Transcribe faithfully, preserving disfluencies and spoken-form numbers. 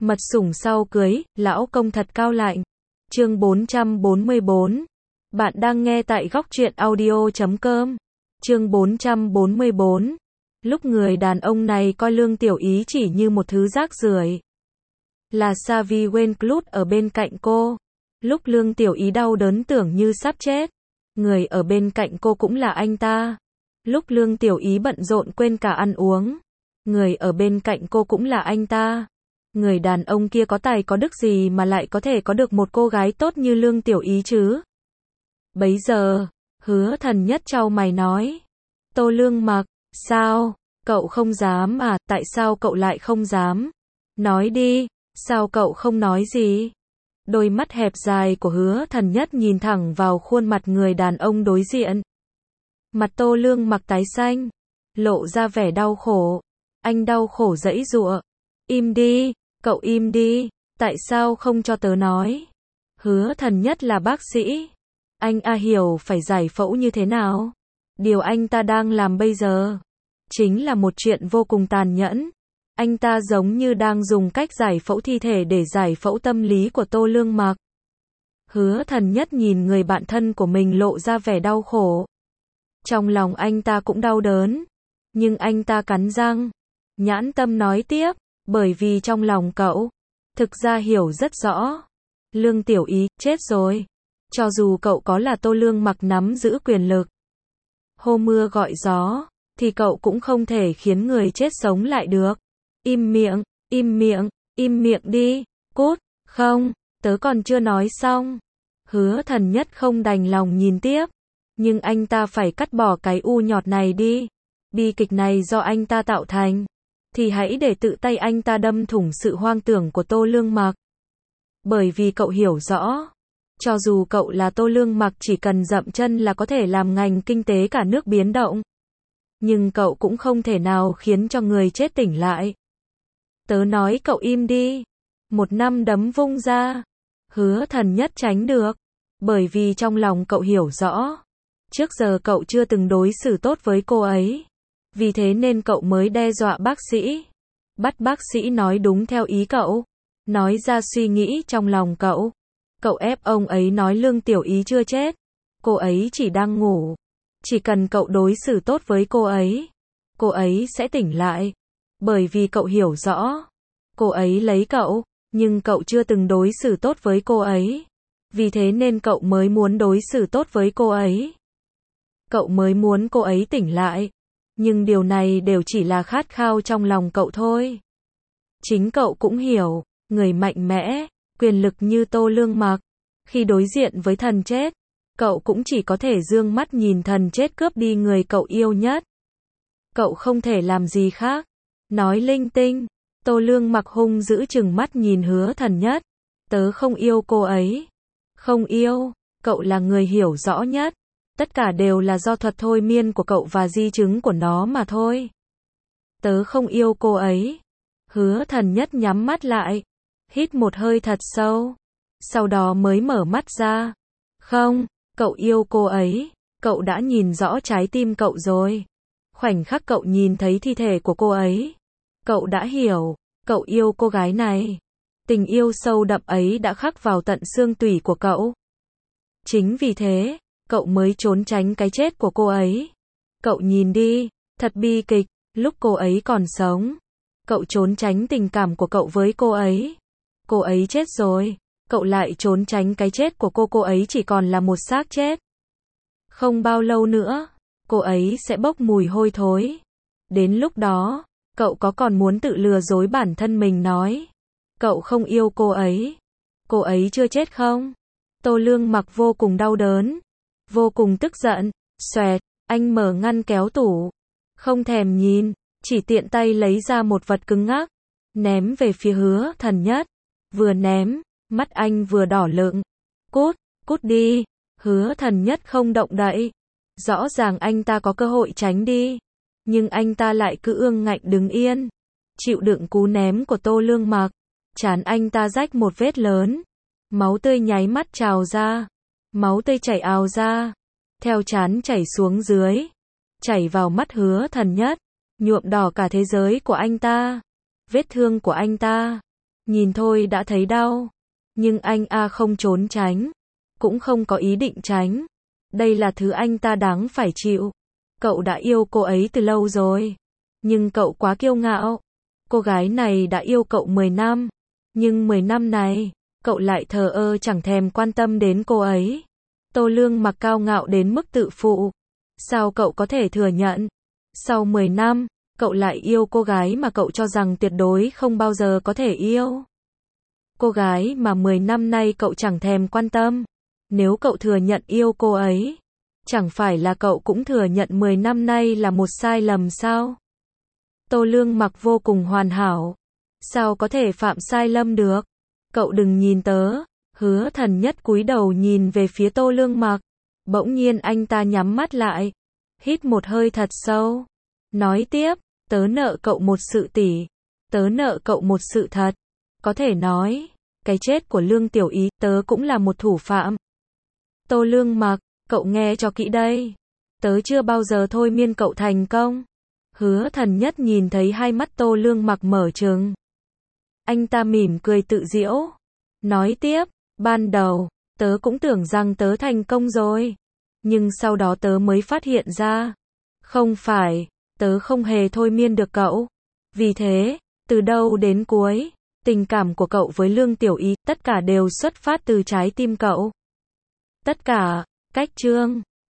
Mật sủng sau cưới, lão công thật cao lạnh. Chương bốn trăm bốn mươi bốn. Bạn đang nghe tại góc truyện audio chấm com. Chương bốn trăm bốn mươi bốn. Lúc người đàn ông này coi Lương Tiểu Ý chỉ như một thứ rác rưởi, là Xavi Wenclut ở bên cạnh cô. Lúc Lương Tiểu Ý đau đớn tưởng như sắp chết, người ở bên cạnh cô cũng là anh ta. Lúc Lương Tiểu Ý bận rộn quên cả ăn uống, người ở bên cạnh cô cũng là anh ta. Người đàn ông kia có tài có đức gì mà lại có thể có được một cô gái tốt như Lương Tiểu Ý chứ? Bấy giờ, Hứa Thần Nhất chau mày nói. Tô Lương Mặc, sao? Cậu không dám à? Tại sao cậu lại không dám? Nói đi, sao cậu không nói gì? Đôi mắt hẹp dài của Hứa Thần Nhất nhìn thẳng vào khuôn mặt người đàn ông đối diện. Mặt Tô Lương Mặc tái xanh, lộ ra vẻ đau khổ. Anh đau khổ giãy giụa. Im đi, cậu im đi, tại sao không cho tớ nói? Hứa Thần Nhất là bác sĩ, anh a hiểu phải giải phẫu như thế nào. Điều anh ta đang làm bây giờ chính là một chuyện vô cùng tàn nhẫn. Anh ta giống như đang dùng cách giải phẫu thi thể để giải phẫu tâm lý của Tô Lương Mặc. Hứa Thần Nhất nhìn người bạn thân của mình lộ ra vẻ đau khổ. Trong lòng anh ta cũng đau đớn, nhưng anh ta cắn răng, nhãn tâm nói tiếp, bởi vì trong lòng cậu, thực ra hiểu rất rõ. Lương Tiểu Ý, chết rồi. Cho dù cậu có là Tô Lương Mặc nắm giữ quyền lực, hô mưa gọi gió, thì cậu cũng không thể khiến người chết sống lại được. Im miệng, im miệng, im miệng đi, cút, không, tớ còn chưa nói xong. Hứa Thần Nhất không đành lòng nhìn tiếp, nhưng anh ta phải cắt bỏ cái u nhọt này đi. Bi kịch này do anh ta tạo thành, thì hãy để tự tay anh ta đâm thủng sự hoang tưởng của Tô Lương Mặc. Bởi vì cậu hiểu rõ, cho dù cậu là Tô Lương Mặc chỉ cần dậm chân là có thể làm ngành kinh tế cả nước biến động, nhưng cậu cũng không thể nào khiến cho người chết tỉnh lại. Tớ nói cậu im đi. Một năm đấm vung ra, Hứa Thần Nhất tránh được, bởi vì trong lòng cậu hiểu rõ, trước giờ cậu chưa từng đối xử tốt với cô ấy, vì thế nên cậu mới đe dọa bác sĩ, bắt bác sĩ nói đúng theo ý cậu, nói ra suy nghĩ trong lòng cậu. Cậu ép ông ấy nói Lương Tiểu Ý chưa chết, cô ấy chỉ đang ngủ, chỉ cần cậu đối xử tốt với cô ấy, cô ấy sẽ tỉnh lại. Bởi vì cậu hiểu rõ, cô ấy lấy cậu, nhưng cậu chưa từng đối xử tốt với cô ấy, vì thế nên cậu mới muốn đối xử tốt với cô ấy. Cậu mới muốn cô ấy tỉnh lại, nhưng điều này đều chỉ là khát khao trong lòng cậu thôi. Chính cậu cũng hiểu, người mạnh mẽ, quyền lực như Tô Lương Mặc, khi đối diện với thần chết, cậu cũng chỉ có thể dương mắt nhìn thần chết cướp đi người cậu yêu nhất. Cậu không thể làm gì khác. Nói linh tinh. Tô Lương Mặc hung dữ chừng mắt nhìn Hứa Thần Nhất. Tớ không yêu cô ấy. Không yêu, cậu là người hiểu rõ nhất. Tất cả đều là do thuật thôi miên của cậu và di chứng của nó mà thôi. Tớ không yêu cô ấy. Hứa Thần Nhất nhắm mắt lại, hít một hơi thật sâu, sau đó mới mở mắt ra. Không, cậu yêu cô ấy, cậu đã nhìn rõ trái tim cậu rồi. Khoảnh khắc cậu nhìn thấy thi thể của cô ấy, cậu đã hiểu, cậu yêu cô gái này. Tình yêu sâu đậm ấy đã khắc vào tận xương tủy của cậu. Chính vì thế, cậu mới trốn tránh cái chết của cô ấy. Cậu nhìn đi, thật bi kịch, lúc cô ấy còn sống, cậu trốn tránh tình cảm của cậu với cô ấy. Cô ấy chết rồi, cậu lại trốn tránh cái chết của cô, cô ấy chỉ còn là một xác chết. Không bao lâu nữa, cô ấy sẽ bốc mùi hôi thối. Đến lúc đó, cậu có còn muốn tự lừa dối bản thân mình nói cậu không yêu cô ấy, cô ấy chưa chết không? Tô Lương Mặc vô cùng đau đớn, vô cùng tức giận. Xoẹt, anh mở ngăn kéo tủ, không thèm nhìn, chỉ tiện tay lấy ra một vật cứng ngắc, ném về phía Hứa Thần Nhất. Vừa ném, mắt anh vừa đỏ lựng. Cút, cút đi. Hứa Thần Nhất không động đậy. Rõ ràng anh ta có cơ hội tránh đi, nhưng anh ta lại cứ ương ngạnh đứng yên, chịu đựng cú ném của Tô Lương Mặc. Trán anh ta rách một vết lớn, máu tươi nháy mắt trào ra, máu tươi chảy ào ra, theo trán chảy xuống dưới, chảy vào mắt Hứa Thần Nhất, nhuộm đỏ cả thế giới của anh ta. Vết thương của anh ta Nhìn thôi đã thấy đau. Nhưng anh a không trốn tránh. Cũng không có ý định tránh. Đây là thứ anh ta đáng phải chịu. Cậu đã yêu cô ấy từ lâu rồi. Nhưng cậu quá kiêu ngạo. Cô gái này đã yêu cậu mười năm. Nhưng mười năm này, cậu lại thờ ơ chẳng thèm quan tâm đến cô ấy. Tô Lương Mặc cao ngạo đến mức tự phụ. Sao cậu có thể thừa nhận? Sau mười năm, cậu lại yêu cô gái mà cậu cho rằng tuyệt đối không bao giờ có thể yêu. Cô gái mà mười năm nay cậu chẳng thèm quan tâm. Nếu cậu thừa nhận yêu cô ấy, chẳng phải là cậu cũng thừa nhận mười năm nay là một sai lầm sao? Tô Lương Mặc vô cùng hoàn hảo. Sao có thể phạm sai lầm được? Cậu đừng nhìn tớ. Hứa Thần Nhất cúi đầu nhìn về phía Tô Lương Mặc. Bỗng nhiên anh ta nhắm mắt lại. Hít một hơi thật sâu. Nói tiếp, tớ nợ cậu một sự tỉ. Tớ nợ cậu một sự thật. Có thể nói, cái chết của Lương Tiểu Ý, tớ cũng là một thủ phạm. Tô Lương Mặc, cậu nghe cho kỹ đây. Tớ chưa bao giờ thôi miên cậu thành công. Hứa Thần Nhất nhìn thấy hai mắt Tô Lương Mặc mở trừng. Anh ta mỉm cười tự giễu. Nói tiếp, ban đầu, tớ cũng tưởng rằng tớ thành công rồi. Nhưng sau đó tớ mới phát hiện ra. Không phải, tớ không hề thôi miên được cậu. Vì thế, từ đầu đến cuối, tình cảm của cậu với Lương Tiểu Ý, tất cả đều xuất phát từ trái tim cậu. Tất cả, cách chương